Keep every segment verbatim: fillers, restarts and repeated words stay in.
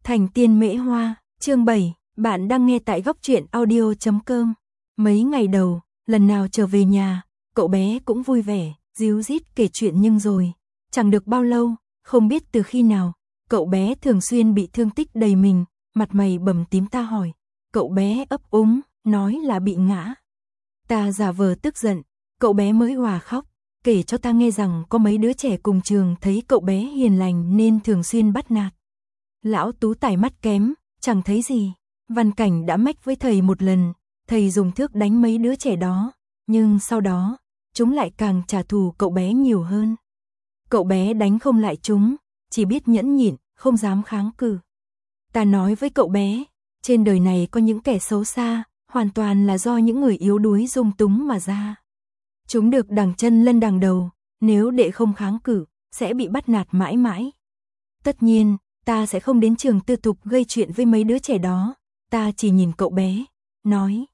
Thành tiên mễ hoa, chương bảy, bạn đang nghe tại góc truyện audio chấm com. Mấy ngày đầu, lần nào trở về nhà, cậu bé cũng vui vẻ, díu dít kể chuyện nhưng rồi, chẳng được bao lâu, không biết từ khi nào, cậu bé thường xuyên bị thương tích đầy mình, mặt mày bầm tím. Ta hỏi, cậu bé ấp úng, nói là bị ngã. Ta giả vờ tức giận, cậu bé mới òa khóc, kể cho ta nghe rằng có mấy đứa trẻ cùng trường thấy cậu bé hiền lành nên thường xuyên bắt nạt. Lão Tú Tài mắt kém, chẳng thấy gì. Văn Cảnh đã mách với thầy một lần, thầy dùng thước đánh mấy đứa trẻ đó, nhưng sau đó, chúng lại càng trả thù cậu bé nhiều hơn. Cậu bé đánh không lại chúng, chỉ biết nhẫn nhịn, không dám kháng cự. Ta nói với cậu bé, trên đời này có những kẻ xấu xa, hoàn toàn là do những người yếu đuối dung túng mà ra. Chúng được đằng chân lân đằng đầu, nếu đệ không kháng cự, sẽ bị bắt nạt mãi mãi. Tất nhiên, ta sẽ không đến trường tư thục gây chuyện với mấy đứa trẻ đó, ta chỉ nhìn cậu bé, nói.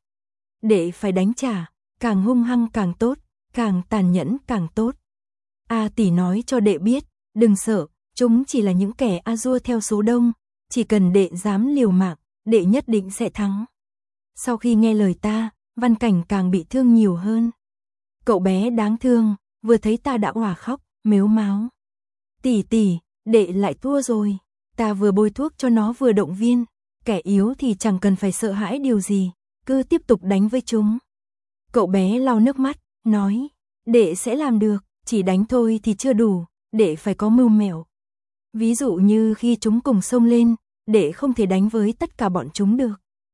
Đệ phải đánh trả, càng hung hăng càng tốt, càng tàn nhẫn càng tốt. A tỷ nói cho đệ biết, đừng sợ, chúng chỉ là những kẻ a dua theo số đông, chỉ cần đệ dám liều mạng, đệ nhất định sẽ thắng. Sau khi nghe lời ta, Văn Cảnh càng bị thương nhiều hơn. Cậu bé đáng thương, vừa thấy ta đã òa khóc, mếu máo. Tỷ tỷ, đệ lại thua rồi. Ta vừa bôi thuốc cho nó vừa động viên, kẻ yếu thì chẳng cần phải sợ hãi điều gì, cứ tiếp tục đánh với chúng. Cậu bé lau nước mắt, nói, đệ sẽ làm được, chỉ đánh thôi thì chưa đủ, đệ phải có mưu mẹo. Ví dụ như khi chúng cùng xông lên, đệ không thể đánh với tất cả bọn chúng được.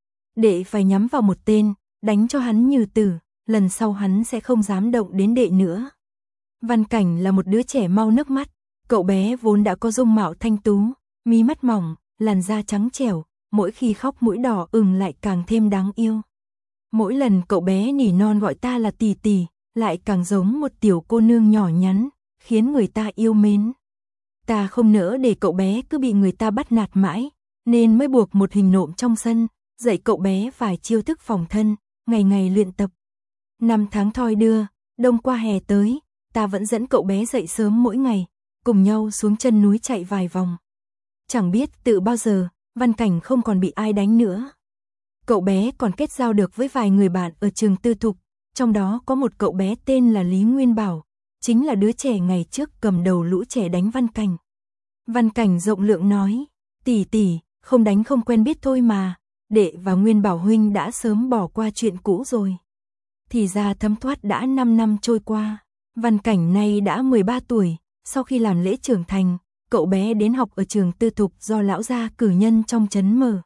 Đệ phải nhắm vào một tên, đánh cho hắn như tử, lần sau hắn sẽ không dám động đến đệ nữa. Văn Cảnh là một đứa trẻ mau nước mắt, cậu bé vốn đã có dung mạo thanh tú, mí mắt mỏng, làn da trắng trẻo, mỗi khi khóc mũi đỏ ửng lại càng thêm đáng yêu. Mỗi lần cậu bé nỉ non gọi ta là tỷ tỷ, lại càng giống một tiểu cô nương nhỏ nhắn, khiến người ta yêu mến. Ta không nỡ để cậu bé cứ bị người ta bắt nạt mãi, nên mới buộc một hình nộm trong sân, dạy cậu bé vài chiêu thức phòng thân, ngày ngày luyện tập. Năm tháng thoi đưa, đông qua hè tới, ta vẫn dẫn cậu bé dậy sớm mỗi ngày, cùng nhau xuống chân núi chạy vài vòng. Chẳng biết từ bao giờ, Văn Cảnh không còn bị ai đánh nữa. Cậu bé còn kết giao được với vài người bạn ở trường tư thục, trong đó có một cậu bé tên là Lý Nguyên Bảo, chính là đứa trẻ ngày trước cầm đầu lũ trẻ đánh Văn Cảnh. Văn Cảnh rộng lượng nói, tỷ tỷ, không đánh không quen biết thôi mà, đệ và Nguyên Bảo huynh đã sớm bỏ qua chuyện cũ rồi. Thì ra thấm thoát đã năm năm trôi qua, Văn Cảnh nay đã mười ba tuổi, sau khi làm lễ trưởng thành, cậu bé đến học ở trường tư thục do lão gia cử nhân trong trấn mở.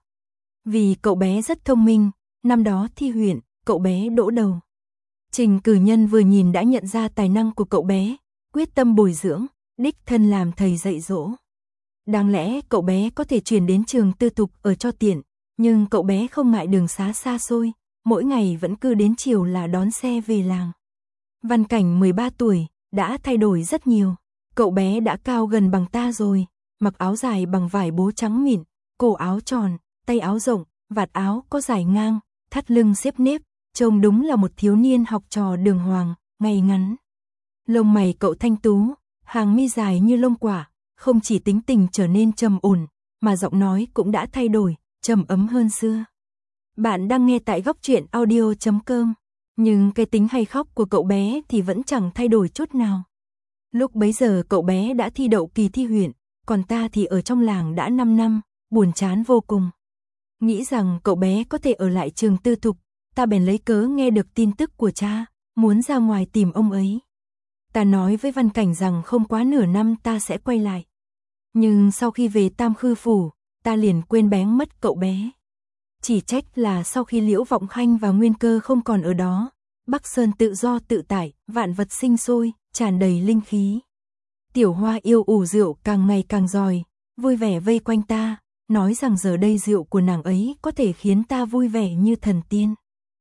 Vì cậu bé rất thông minh, năm đó thi huyện, cậu bé đỗ đầu. Trình cử nhân vừa nhìn đã nhận ra tài năng của cậu bé, quyết tâm bồi dưỡng, đích thân làm thầy dạy dỗ. Đáng lẽ cậu bé có thể chuyển đến trường tư thục ở cho tiện, nhưng cậu bé không ngại đường xá xa xôi, mỗi ngày vẫn cứ đến chiều là đón xe về làng. Văn Cảnh mười ba tuổi, đã thay đổi rất nhiều. Cậu bé đã cao gần bằng ta rồi, mặc áo dài bằng vải bố trắng mịn, cổ áo tròn, tay áo rộng, vạt áo có dài ngang, thắt lưng xếp nếp, trông đúng là một thiếu niên học trò đường hoàng, ngay ngắn. Lông mày cậu thanh tú, hàng mi dài như lông quả, không chỉ tính tình trở nên trầm ổn, mà giọng nói cũng đã thay đổi, trầm ấm hơn xưa. Bạn đang nghe tại góc truyện audio chấm com, nhưng cái tính hay khóc của cậu bé thì vẫn chẳng thay đổi chút nào. Lúc bấy giờ cậu bé đã thi đậu kỳ thi huyện, còn ta thì ở trong làng đã năm năm, buồn chán vô cùng. Nghĩ rằng cậu bé có thể ở lại trường tư thục, ta bèn lấy cớ nghe được tin tức của cha, muốn ra ngoài tìm ông ấy. Ta nói với Văn Cảnh rằng không quá nửa năm ta sẽ quay lại. Nhưng sau khi về Tam Khư Phủ, ta liền quên bén mất cậu bé. Chỉ trách là sau khi Liễu Vọng Khanh và Nguyên Cơ không còn ở đó, Bắc Sơn tự do tự tại, vạn vật sinh sôi, tràn đầy linh khí. Tiểu Hoa yêu ủ rượu càng ngày càng giỏi, vui vẻ vây quanh ta, nói rằng giờ đây rượu của nàng ấy có thể khiến ta vui vẻ như thần tiên.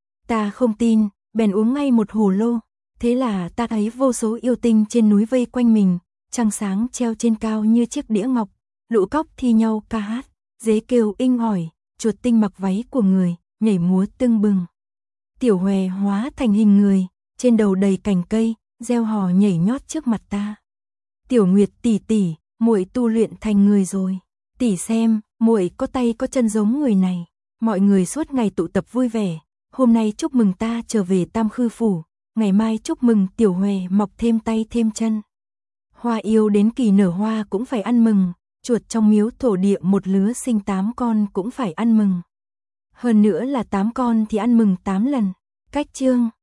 Ta không tin, bèn uống ngay một hồ lô, thế là ta thấy vô số yêu tinh trên núi vây quanh mình, trăng sáng treo trên cao như chiếc đĩa ngọc, lũ cóc thi nhau ca hát, dế kêu inh ỏi, chuột tinh mặc váy của người, nhảy múa tưng bừng. Tiểu Hòe hóa thành hình người, trên đầu đầy cành cây, reo hò nhảy nhót trước mặt ta. Tiểu Nguyệt tỷ tỷ, muội tu luyện thành người rồi. Tỷ xem, muội có tay có chân giống người này. Mọi người suốt ngày tụ tập vui vẻ. Hôm nay chúc mừng ta trở về Tam Khư Phủ. Ngày mai chúc mừng Tiểu Huệ mọc thêm tay thêm chân. Hoa yêu đến kỳ nở hoa cũng phải ăn mừng. Chuột trong miếu thổ địa một lứa sinh tám con cũng phải ăn mừng. Hơn nữa là tám con thì ăn mừng tám lần. Cách chương